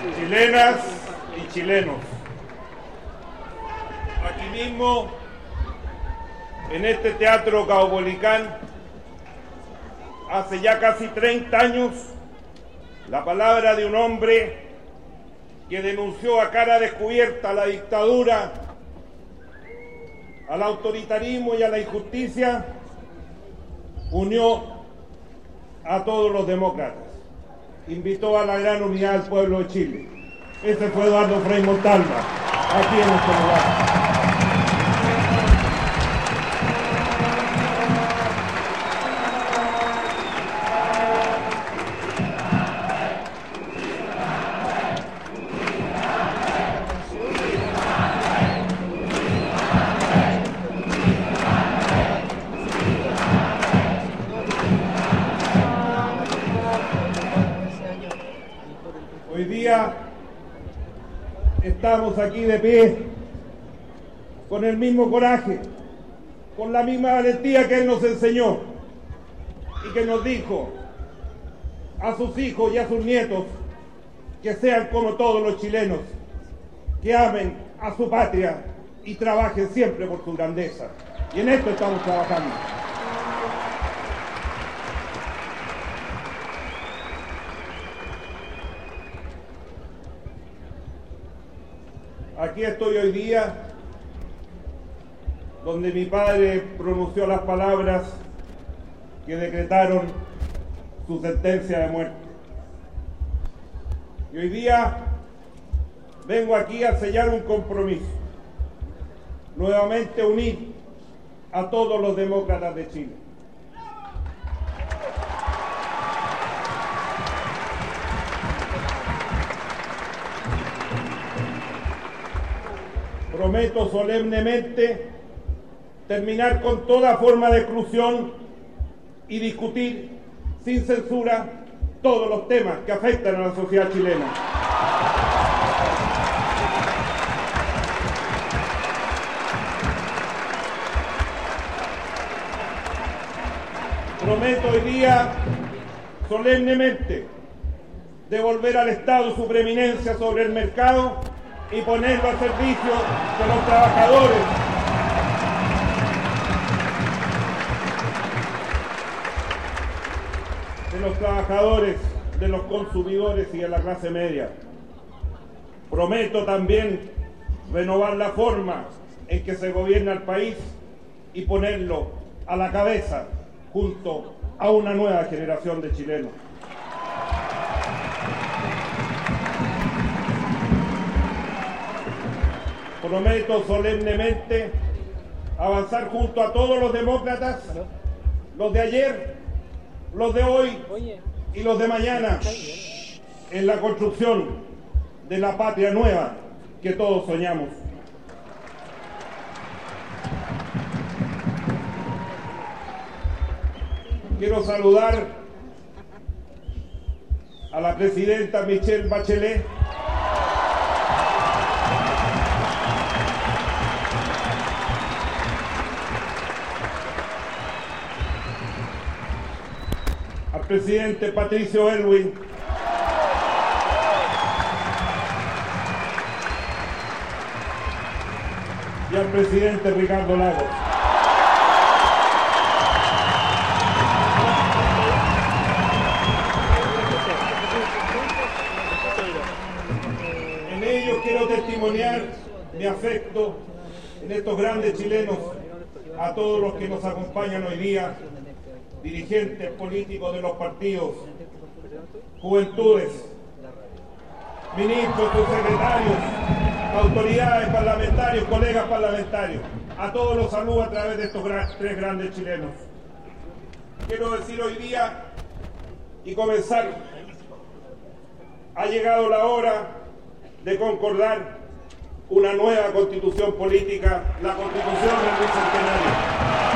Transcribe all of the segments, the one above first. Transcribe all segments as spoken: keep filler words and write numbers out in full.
chilenas y chilenos. Aquí mismo, en este Teatro Caupolicán, hace ya casi treinta años, la palabra de un hombre que denunció a cara descubierta la dictadura, al autoritarismo y a la injusticia, unió a todos los demócratas, invitó a la gran unidad del pueblo de Chile. Ese fue Eduardo Frei Montalva, aquí en nuestro lugar. Hoy día estamos aquí de pie con el mismo coraje, con la misma valentía que él nos enseñó y que nos dijo a sus hijos y a sus nietos que sean como todos los chilenos, que amen a su patria y trabajen siempre por su grandeza. Y en esto estamos trabajando. Aquí estoy hoy día, donde mi padre pronunció las palabras que decretaron su sentencia de muerte. Y hoy día vengo aquí a sellar un compromiso, nuevamente unir a todos los demócratas de Chile. Prometo solemnemente terminar con toda forma de exclusión y discutir sin censura todos los temas que afectan a la sociedad chilena. Prometo hoy día solemnemente devolver al Estado su preeminencia sobre el mercado y ponerlo al servicio de los trabajadores, de los trabajadores, de los consumidores y de la clase media. Prometo también renovar la forma en que se gobierna el país y ponerlo a la cabeza junto a una nueva generación de chilenos. Prometo solemnemente avanzar junto a todos los demócratas, los de ayer, los de hoy y los de mañana, en la construcción de la patria nueva que todos soñamos. Quiero saludar a la presidenta Michelle Bachelet, al presidente Patricio Aylwin, y al presidente Ricardo Lagos. En ellos quiero testimoniar mi afecto en estos grandes chilenos, a todos los que nos acompañan hoy día, dirigentes políticos de los partidos, juventudes, ministros, subsecretarios, autoridades parlamentarios, colegas parlamentarios. A todos los saludo a través de estos gran, tres grandes chilenos. Quiero decir hoy día y comenzar, ha llegado la hora de concordar una nueva constitución política, la constitución del bicentenario.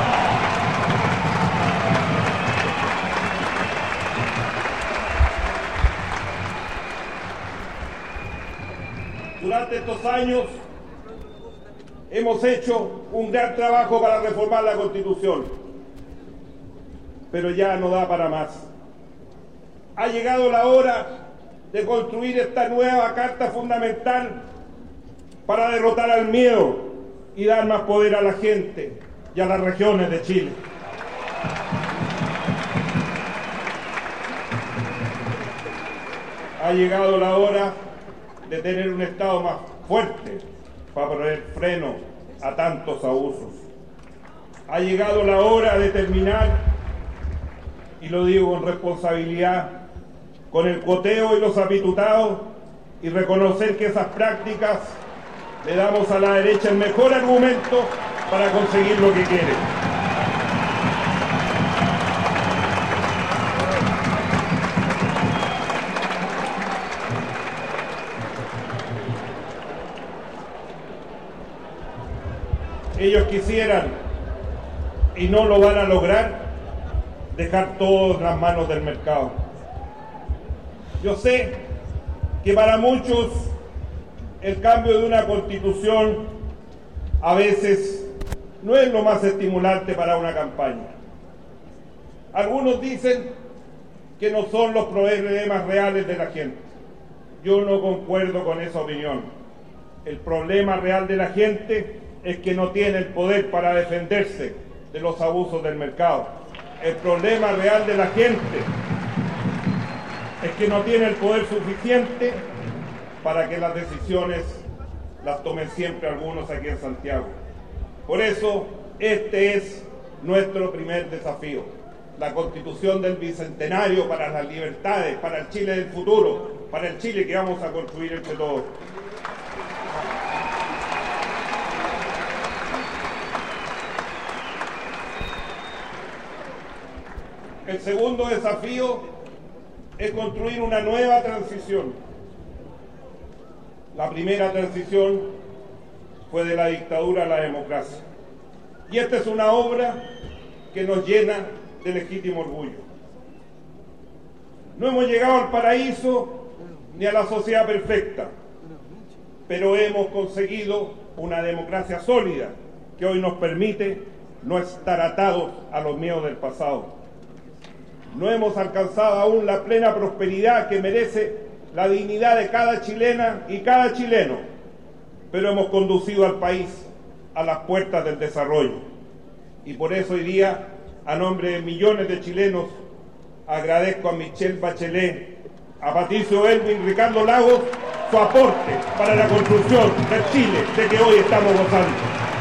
Durante estos años hemos hecho un gran trabajo para reformar la Constitución, pero ya no da para más. Ha llegado la hora de construir esta nueva Carta Fundamental para derrotar al miedo y dar más poder a la gente y a las regiones de Chile. Ha llegado la hora de tener un Estado más fuerte para poner freno a tantos abusos. Ha llegado la hora de terminar, y lo digo con responsabilidad, con el coteo y los apitutados, y reconocer que esas prácticas le damos a la derecha el mejor argumento para conseguir lo que quiere. Ellos quisieran, y no lo van a lograr, dejar todo en las manos del mercado. Yo sé que para muchos el cambio de una constitución a veces no es lo más estimulante para una campaña. Algunos dicen que no son los problemas reales de la gente. Yo no concuerdo con esa opinión. El problema real de la gente es que no tiene el poder para defenderse de los abusos del mercado. El problema real de la gente es que no tiene el poder suficiente para que las decisiones las tomen siempre algunos aquí en Santiago. Por eso, este es nuestro primer desafío. La Constitución del Bicentenario para las libertades, para el Chile del futuro, para el Chile que vamos a construir entre todos. El segundo desafío es construir una nueva transición. La primera transición fue de la dictadura a la democracia. Y esta es una obra que nos llena de legítimo orgullo. No hemos llegado al paraíso ni a la sociedad perfecta, pero hemos conseguido una democracia sólida que hoy nos permite no estar atados a los miedos del pasado. No hemos alcanzado aún la plena prosperidad que merece la dignidad de cada chilena y cada chileno, pero hemos conducido al país a las puertas del desarrollo. Y por eso hoy día, a nombre de millones de chilenos, agradezco a Michelle Bachelet, a Patricio Aylwin, Ricardo Lagos, su aporte para la construcción del Chile de que hoy estamos gozando.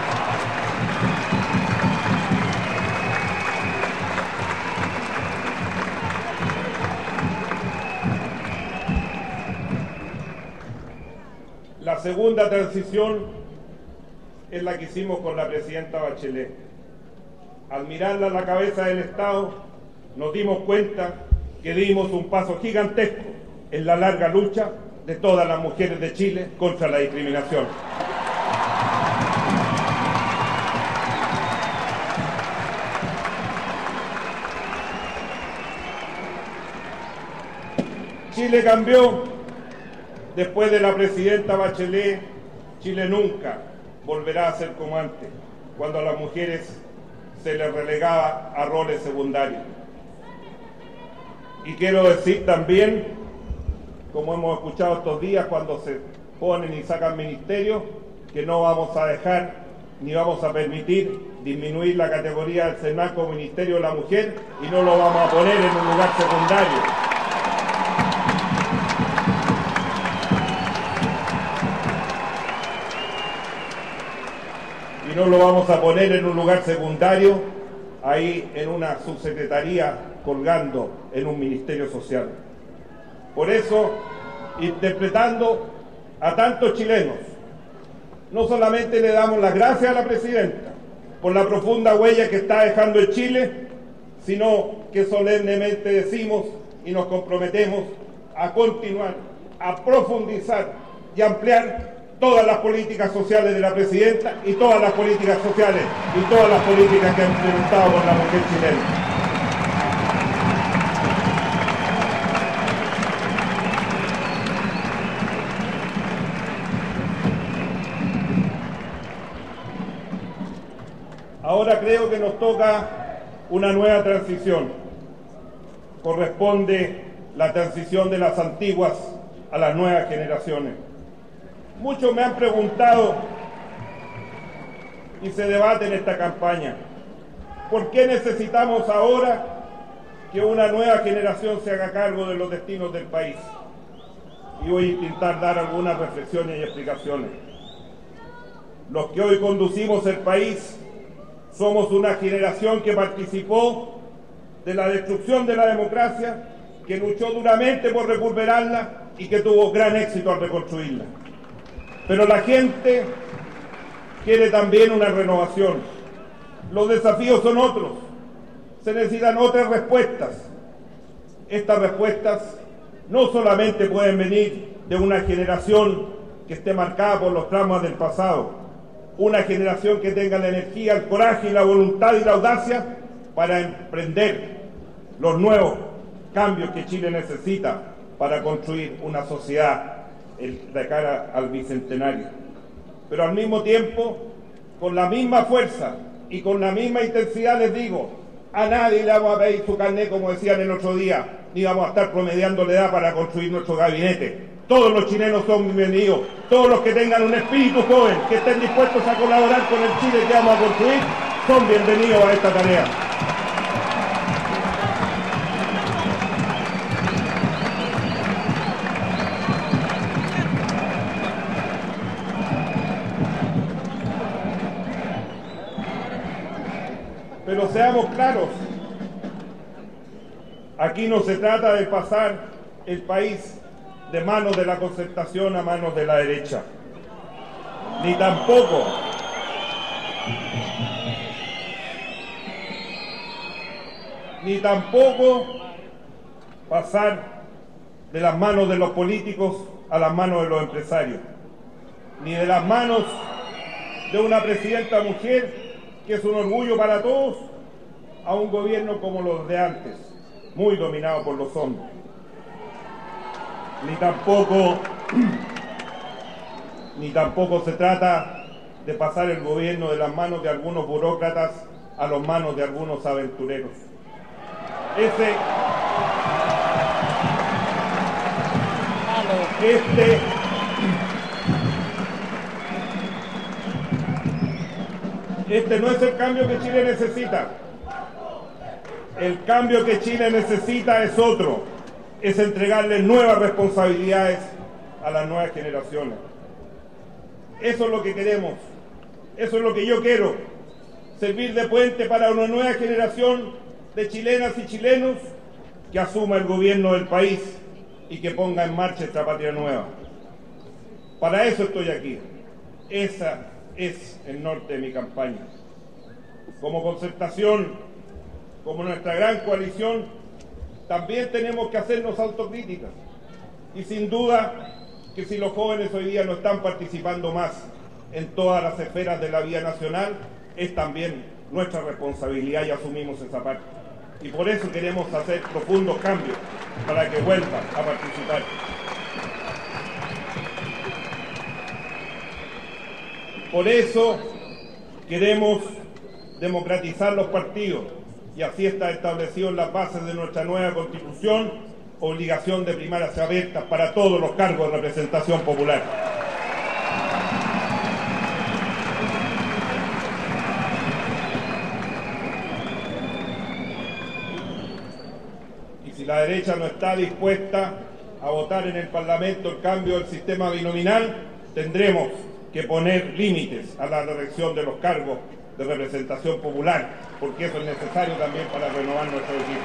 La segunda transición es la que hicimos con la presidenta Bachelet. Al mirarla a la cabeza del Estado, nos dimos cuenta que dimos un paso gigantesco en la larga lucha de todas las mujeres de Chile contra la discriminación. Chile cambió. Después de la presidenta Bachelet, Chile nunca volverá a ser como antes, cuando a las mujeres se les relegaba a roles secundarios. Y quiero decir también, como hemos escuchado estos días cuando se ponen y sacan ministerios, que no vamos a dejar ni vamos a permitir disminuir la categoría del SENAC como Ministerio de la Mujer, y no lo vamos a poner en un lugar secundario. Y no lo vamos a poner en un lugar secundario, ahí en una subsecretaría colgando en un ministerio social. Por eso, interpretando a tantos chilenos, no solamente le damos las gracias a la presidenta por la profunda huella que está dejando en Chile, sino que solemnemente decimos y nos comprometemos a continuar, a profundizar y ampliar todas las políticas sociales de la presidenta y todas las políticas sociales y todas las políticas que han implementado con la mujer chilena. Ahora creo que nos toca una nueva transición. Corresponde la transición de las antiguas a las nuevas generaciones. Muchos me han preguntado, y se debate en esta campaña, ¿por qué necesitamos ahora que una nueva generación se haga cargo de los destinos del país? Y voy a intentar dar algunas reflexiones y explicaciones. Los que hoy conducimos el país somos una generación que participó de la destrucción de la democracia, que luchó duramente por recuperarla y que tuvo gran éxito al reconstruirla. Pero la gente quiere también una renovación. Los desafíos son otros. Se necesitan otras respuestas. Estas respuestas no solamente pueden venir de una generación que esté marcada por los traumas del pasado, una generación que tenga la energía, el coraje y la voluntad y la audacia para emprender los nuevos cambios que Chile necesita para construir una sociedad de cara al bicentenario. Pero al mismo tiempo, con la misma fuerza y con la misma intensidad les digo, a nadie le vamos a pedir su carnet, como decían el otro día, ni vamos a estar promediando la edad para construir nuestro gabinete. Todos los chilenos son bienvenidos, todos los que tengan un espíritu joven, que estén dispuestos a colaborar con el Chile que vamos a construir, son bienvenidos a esta tarea. Pero seamos claros, aquí no se trata de pasar el país de manos de la concertación a manos de la derecha, ni tampoco ni tampoco pasar de las manos de los políticos a las manos de los empresarios, ni de las manos de una presidenta mujer que es un orgullo para todos, a un gobierno como los de antes, muy dominado por los hombres. Ni tampoco, ni tampoco se trata de pasar el gobierno de las manos de algunos burócratas a las manos de algunos aventureros. Ese, este, este no es el cambio que Chile necesita. El cambio que Chile necesita es otro, es entregarle nuevas responsabilidades a las nuevas generaciones. Eso es lo que queremos, eso es lo que yo quiero, servir de puente para una nueva generación de chilenas y chilenos que asuma el gobierno del país y que ponga en marcha esta patria nueva. Para eso estoy aquí, esa es el norte de mi campaña. Como concertación, como nuestra gran coalición, también tenemos que hacernos autocríticas. Y sin duda que si los jóvenes hoy día no están participando más en todas las esferas de la vida nacional, es también nuestra responsabilidad y asumimos esa parte. Y por eso queremos hacer profundos cambios para que vuelvan a participar. Por eso queremos democratizar los partidos y así está establecido en las bases de nuestra nueva Constitución, obligación de primarias abiertas para todos los cargos de representación popular. Y si la derecha no está dispuesta a votar en el Parlamento el cambio del sistema binominal, tendremos que poner límites a la reelección de los cargos de representación popular, porque eso es necesario también para renovar nuestro equipo.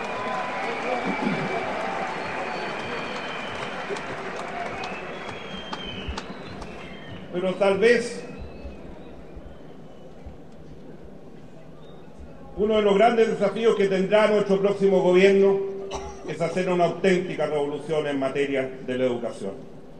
Pero tal vez uno de los grandes desafíos que tendrá nuestro próximo gobierno es hacer una auténtica revolución en materia de la educación.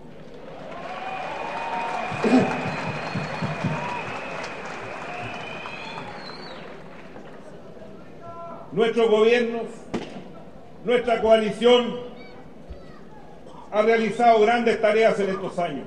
Nuestros gobiernos, nuestra coalición ha realizado grandes tareas en estos años.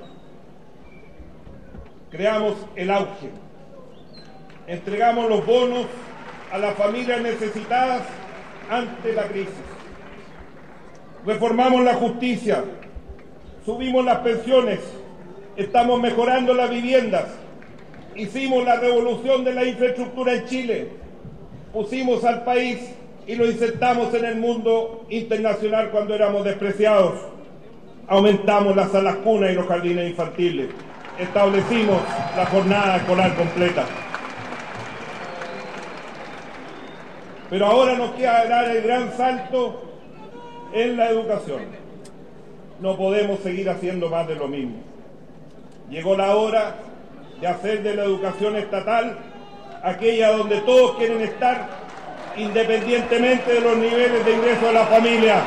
Creamos el auge, entregamos los bonos a las familias necesitadas ante la crisis. reformamos la justicia, subimos las pensiones, estamos mejorando las viviendas, hicimos la revolución de la infraestructura en Chile, pusimos al país y lo insertamos en el mundo internacional cuando éramos despreciados, aumentamos las salas cunas y los jardines infantiles, establecimos la jornada escolar completa. Pero ahora nos queda dar el gran salto en la educación. No podemos seguir haciendo más de lo mismo. Llegó la hora de hacer de la educación estatal aquella donde todos quieren estar, independientemente de los niveles de ingreso de la familia.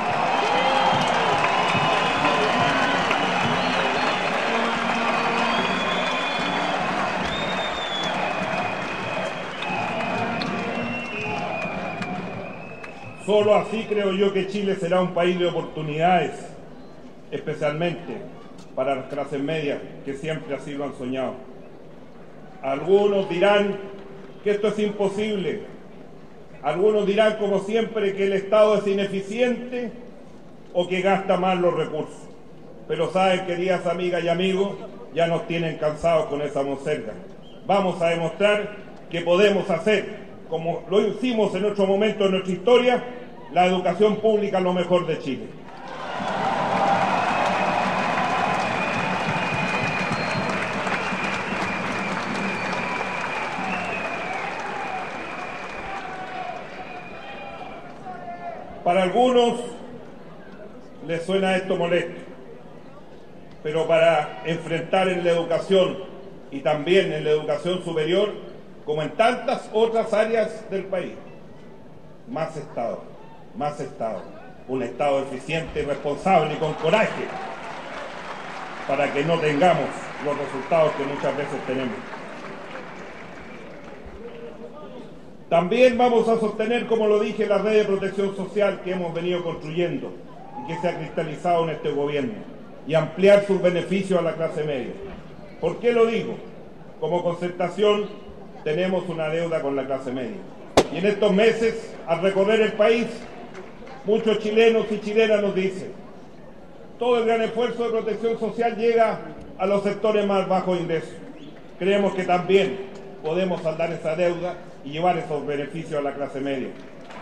Solo así creo yo que Chile será un país de oportunidades, especialmente para las clases medias, que siempre así lo han soñado. Algunos dirán que esto es imposible. Algunos dirán, como siempre, que el Estado es ineficiente o que gasta mal los recursos. Pero saben, queridas amigas y amigos, ya nos tienen cansados con esa monserga. Vamos a demostrar que podemos hacer, como lo hicimos en otro momento de nuestra historia, la educación pública lo mejor de Chile. Para algunos les suena esto molesto, pero para enfrentar en la educación y también en la educación superior, como en tantas otras áreas del país, más Estado, más Estado, un Estado eficiente, responsable y con coraje, para que no tengamos los resultados que muchas veces tenemos. También vamos a sostener, como lo dije, la red de protección social que hemos venido construyendo y que se ha cristalizado en este gobierno, y ampliar sus beneficios a la clase media. ¿Por qué lo digo? Como Concertación tenemos una deuda con la clase media. Y en estos meses, al recorrer el país, muchos chilenos y chilenas nos dicen: todo el gran esfuerzo de protección social llega a los sectores más bajos de ingresos. Creemos que también podemos saldar esa deuda y llevar esos beneficios a la clase media.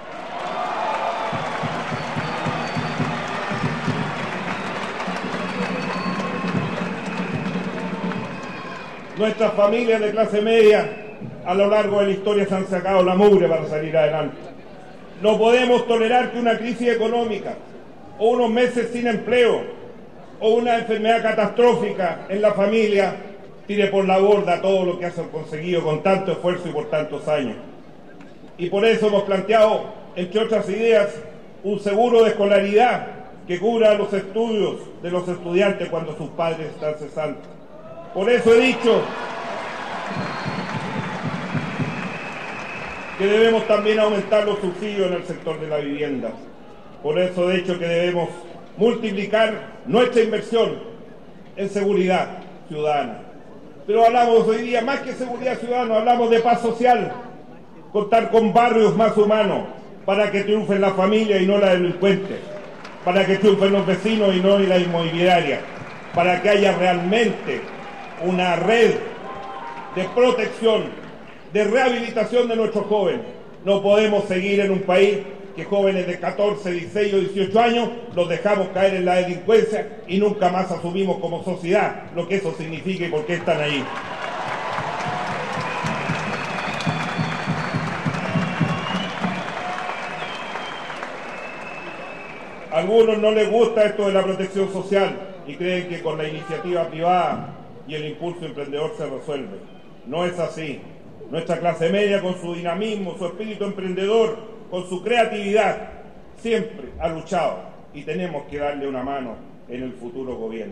Nuestras familias de clase media a lo largo de la historia se han sacado la mugre para salir adelante. No podemos tolerar que una crisis económica o unos meses sin empleo o una enfermedad catastrófica en la familia tire por la borda todo lo que han conseguido con tanto esfuerzo y por tantos años. Y por eso hemos planteado, entre otras ideas, un seguro de escolaridad que cubra los estudios de los estudiantes cuando sus padres están cesantes. Por eso he dicho que debemos también aumentar los subsidios en el sector de la vivienda. Por eso he dicho que debemos multiplicar nuestra inversión en seguridad ciudadana. Pero hablamos hoy día, más que seguridad ciudadana, hablamos de paz social, contar con barrios más humanos para que triunfen la familia y no la delincuente, para que triunfen los vecinos y no la inmobiliaria, para que haya realmente una red de protección, de rehabilitación de nuestros jóvenes. No podemos seguir en un país que jóvenes de catorce, dieciséis o dieciocho años los dejamos caer en la delincuencia y nunca más asumimos como sociedad lo que eso significa y por qué están ahí. A algunos no les gusta esto de la protección social y creen que con la iniciativa privada y el impulso emprendedor se resuelve. No es así. Nuestra clase media, con su dinamismo, su espíritu emprendedor, con su creatividad, siempre ha luchado y tenemos que darle una mano en el futuro gobierno.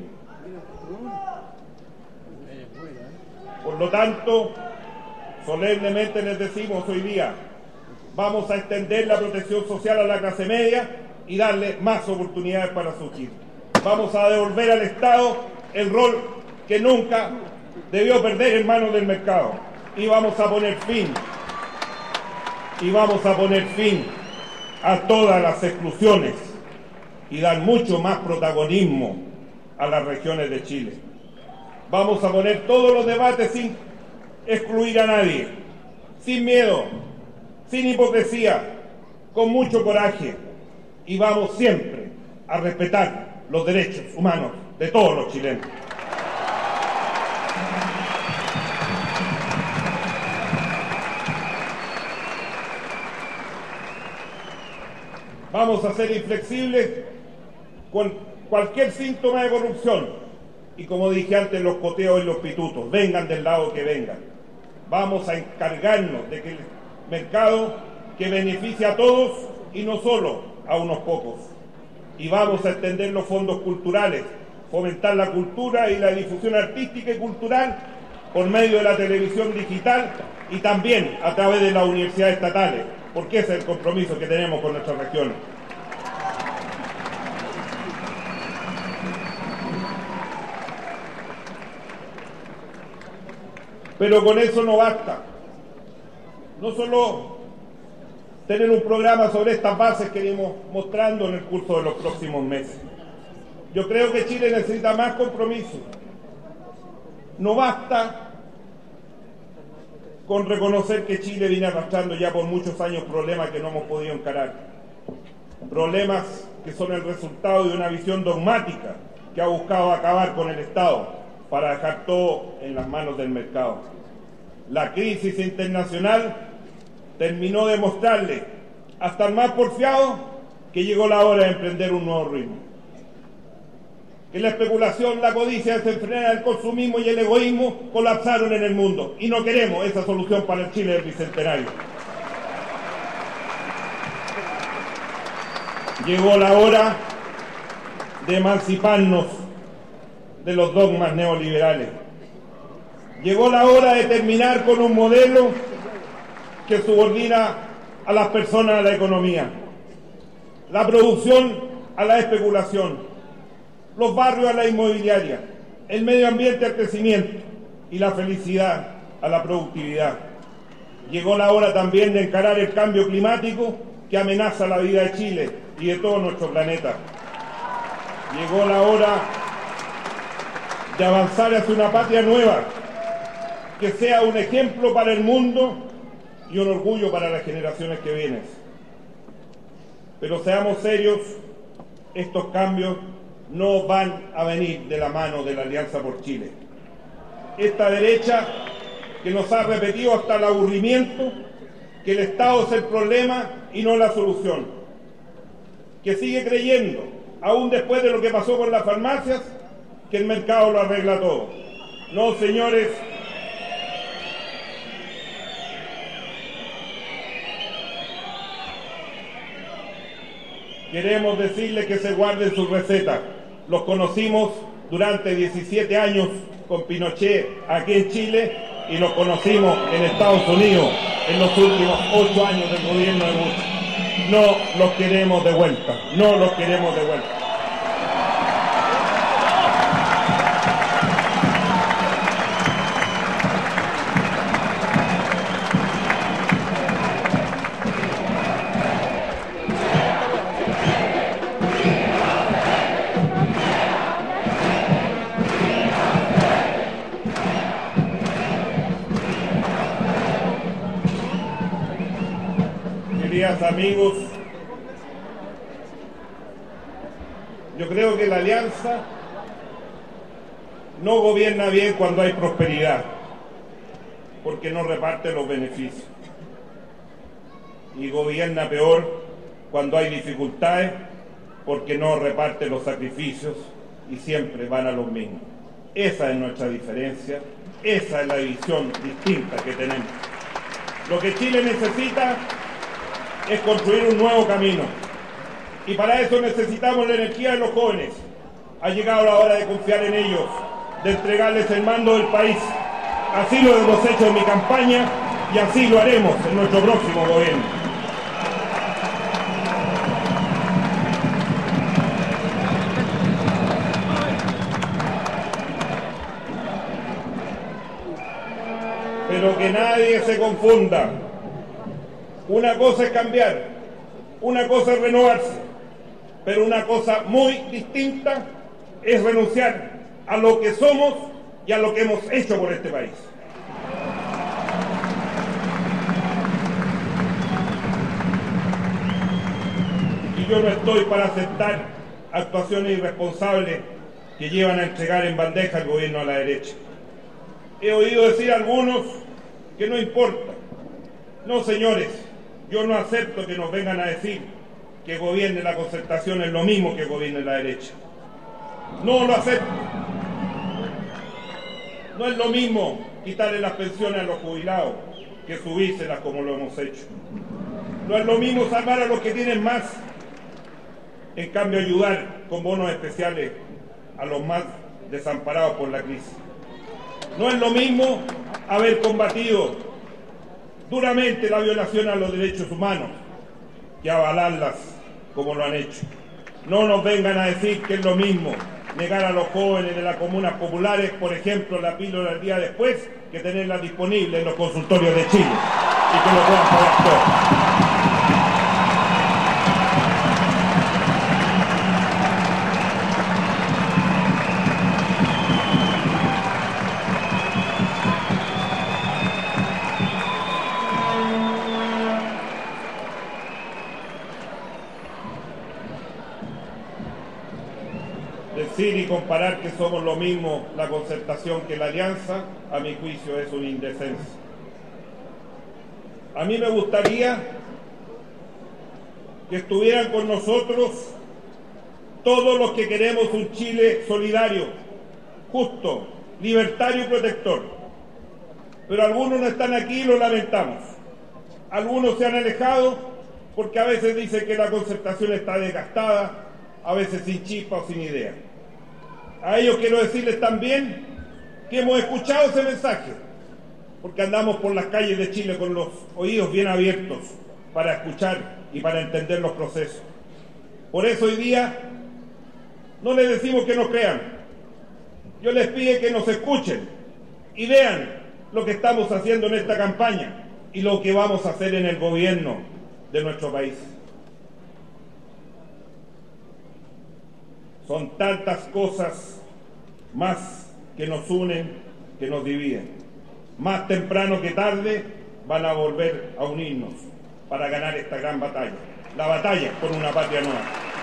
Por lo tanto, solemnemente les decimos hoy día, vamos a extender la protección social a la clase media y darle más oportunidades para surgir. Vamos a devolver al Estado el rol que nunca debió perder en manos del mercado. Y vamos a poner fin, y vamos a poner fin a todas las exclusiones y dar mucho más protagonismo a las regiones de Chile. Vamos a poner todos los debates sin excluir a nadie, sin miedo, sin hipocresía, con mucho coraje, y vamos siempre a respetar los derechos humanos de todos los chilenos. Vamos a ser inflexibles con cualquier síntoma de corrupción y, como dije antes, los coteos y los pitutos, vengan del lado que vengan. Vamos a encargarnos de que el mercado que beneficie a todos y no solo a unos pocos. Y vamos a extender los fondos culturales, fomentar la cultura y la difusión artística y cultural por medio de la televisión digital y también a través de las universidades estatales, porque ese es el compromiso que tenemos con nuestras regiones. Pero con eso no basta. No solo tener un programa sobre estas bases que iremos mostrando en el curso de los próximos meses. Yo creo que Chile necesita más compromiso. No basta con reconocer que Chile viene arrastrando ya por muchos años problemas que no hemos podido encarar. Problemas que son el resultado de una visión dogmática que ha buscado acabar con el Estado para dejar todo en las manos del mercado. La crisis internacional terminó de mostrarle hasta el más porfiado que llegó la hora de emprender un nuevo ritmo. Que la especulación, la codicia desenfrenada, el consumismo y el egoísmo colapsaron en el mundo y no queremos esa solución para el Chile del Bicentenario. Llegó la hora de emanciparnos de los dogmas neoliberales. Llegó la hora de terminar con un modelo que subordina a las personas a la economía, la producción a la especulación, los barrios a la inmobiliaria, el medio ambiente al crecimiento y la felicidad a la productividad. Llegó la hora también de encarar el cambio climático que amenaza la vida de Chile y de todo nuestro planeta. Llegó la hora de avanzar hacia una patria nueva, que sea un ejemplo para el mundo y un orgullo para las generaciones que vienen. Pero seamos serios, estos cambios no van a venir de la mano de la Alianza por Chile. Esta derecha que nos ha repetido hasta el aburrimiento que el Estado es el problema y no la solución, que sigue creyendo, aún después de lo que pasó con las farmacias, que el mercado lo arregla todo. No, señores, queremos decirles que se guarden sus recetas. Los conocimos durante diecisiete años con Pinochet aquí en Chile y los conocimos en Estados Unidos en los últimos ocho años del gobierno de Bush. No los queremos de vuelta, no los queremos de vuelta. Queridos amigos, yo creo que la Alianza no gobierna bien cuando hay prosperidad, porque no reparte los beneficios, y gobierna peor cuando hay dificultades, porque no reparte los sacrificios y siempre van a los mismos. Esa es nuestra diferencia, esa es la visión distinta que tenemos. Lo que Chile necesita es construir un nuevo camino, y para eso necesitamos la energía de los jóvenes. Ha llegado la hora de confiar en ellos, de entregarles el mando del país. Así lo hemos hecho en mi campaña y así lo haremos en nuestro próximo gobierno. Pero que nadie se confunda. Una cosa es cambiar, una cosa es renovarse, Pero una cosa muy distinta es renunciar a lo que somos y a lo que hemos hecho por este país. Y yo no estoy para aceptar actuaciones irresponsables que llevan a entregar en bandeja al gobierno a la derecha. He oído decir a algunos que no importa. No, señores, yo no acepto que nos vengan a decir que gobierne la Concertación es lo mismo que gobierne la derecha. No lo acepto. No es lo mismo quitarle las pensiones a los jubilados que subírselas como lo hemos hecho. No es lo mismo salvar a los que tienen más, en cambio ayudar con bonos especiales a los más desamparados por la crisis. No es lo mismo haber combatido duramente la violación a los derechos humanos que avalarlas como lo han hecho. No nos vengan a decir que es lo mismo negar a los jóvenes de las comunas populares, por ejemplo, la píldora el día después, que tenerla disponible en los consultorios de Chile y que lo puedan pagar todos. Decir y comparar que somos lo mismo la Concertación que la Alianza, a mi juicio es una indecencia. A mí me gustaría que estuvieran con nosotros todos los que queremos un Chile solidario, justo, libertario y protector. Pero algunos no están aquí y lo lamentamos. Algunos se han alejado porque a veces dicen que la Concertación está desgastada, a veces sin chispa o sin idea. A ellos quiero decirles también que hemos escuchado ese mensaje, porque andamos por las calles de Chile con los oídos bien abiertos para escuchar y para entender los procesos. Por eso hoy día no les decimos que nos crean. Yo les pido que nos escuchen y vean lo que estamos haciendo en esta campaña y lo que vamos a hacer en el gobierno de nuestro país. Son tantas cosas más que nos unen, que nos dividen. Más temprano que tarde van a volver a unirnos para ganar esta gran batalla. La batalla por una patria nueva.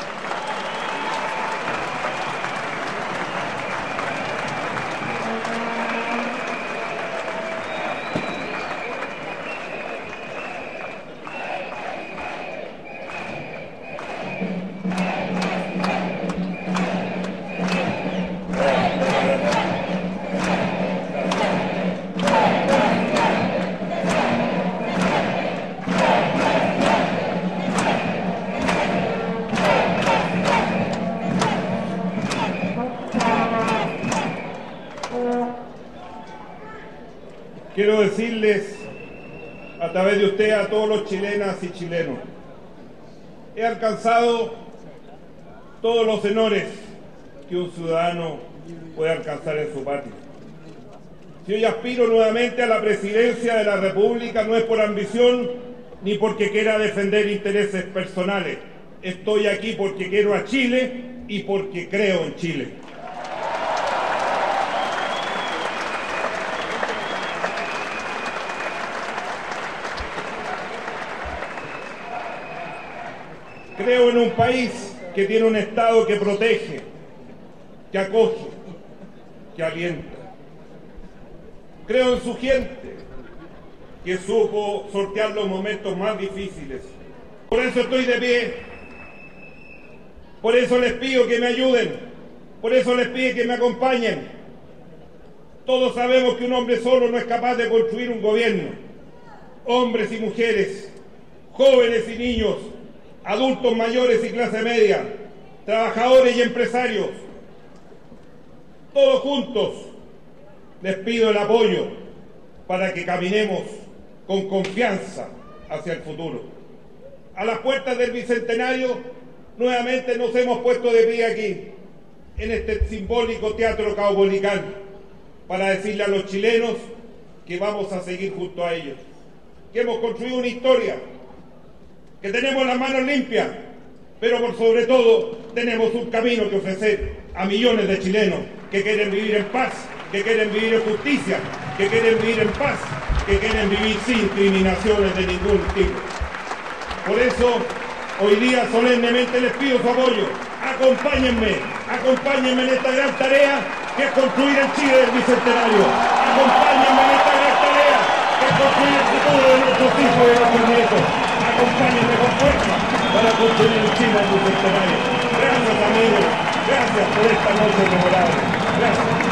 Quiero decirles, a través de usted, a todos los chilenas y chilenos, he alcanzado todos los honores que un ciudadano puede alcanzar en su patria. Si hoy aspiro nuevamente a la presidencia de la República, no es por ambición ni porque quiera defender intereses personales. Estoy aquí porque quiero a Chile y porque creo en Chile. Creo en un país que tiene un Estado que protege, que acoge, que alienta. Creo en su gente, que supo sortear los momentos más difíciles. Por eso estoy de pie. Por eso les pido que me ayuden. Por eso les pido que me acompañen. Todos sabemos que un hombre solo no es capaz de construir un gobierno. Hombres y mujeres, jóvenes y niños, adultos mayores y clase media, trabajadores y empresarios, todos juntos les pido el apoyo para que caminemos con confianza hacia el futuro. A las puertas del Bicentenario, nuevamente nos hemos puesto de pie aquí, en este simbólico Teatro Caupolicán, para decirle a los chilenos que vamos a seguir junto a ellos, que hemos construido una historia, que tenemos las manos limpias, pero por sobre todo tenemos un camino que ofrecer a millones de chilenos que quieren vivir en paz, que quieren vivir en justicia, que quieren vivir en paz, que quieren vivir sin discriminaciones de ningún tipo. Por eso, hoy día solemnemente les pido su apoyo. Acompáñenme, acompáñenme en esta gran tarea que es construir el Chile del Bicentenario. Acompáñenme en esta gran tarea que es construir el futuro de nuestros hijos y de nuestros nietos. Acompáñenme con fuerza para construir el Chile del Bicentenario. Gracias, amigos. Gracias por esta noche memorable. Gracias.